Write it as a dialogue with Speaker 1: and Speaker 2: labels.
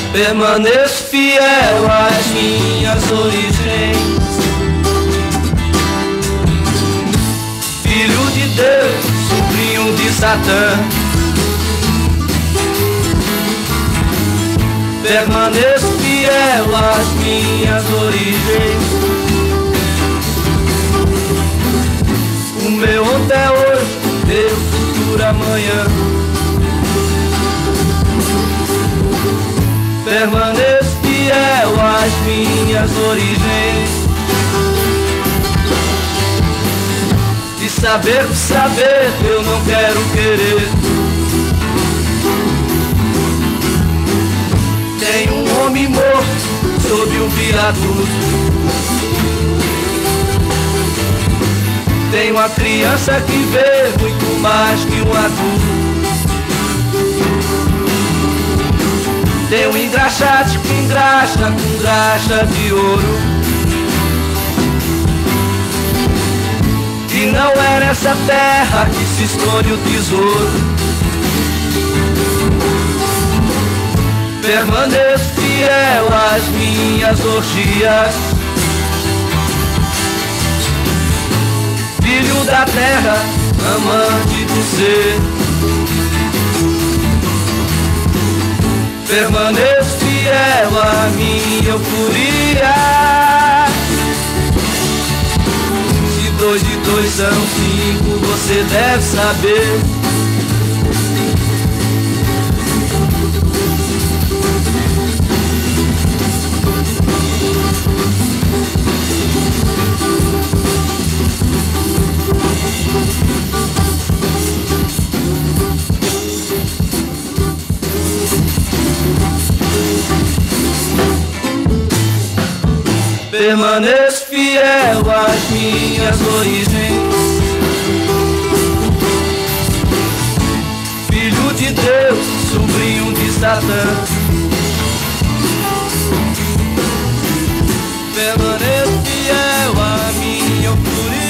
Speaker 1: Permaneço fiel às minhas origens. Filho de Deus, sobrinho de Satã. Permaneço fiel às minhas origens. O meu ontem é hoje, meu futuro amanhã. Permaneço fiel às minhas origens. De saber por saber, eu não quero querer. Tem um homem morto sob um viaduto. Tem uma criança que vê muito mais que um adulto. Tem um engraxate que engraxa com graxa de ouro. E não é nessa terra que se esconde o tesouro. Permaneço fiel às minhas orgias. Filho da terra, amante do ser. Permaneço fiel à minha euforia. Se 2 e 2 são 5, você deve saber. Permaneço fiel às minhas origens. Filho de Deus, sobrinho de Satã. Permaneço fiel à minha euforia.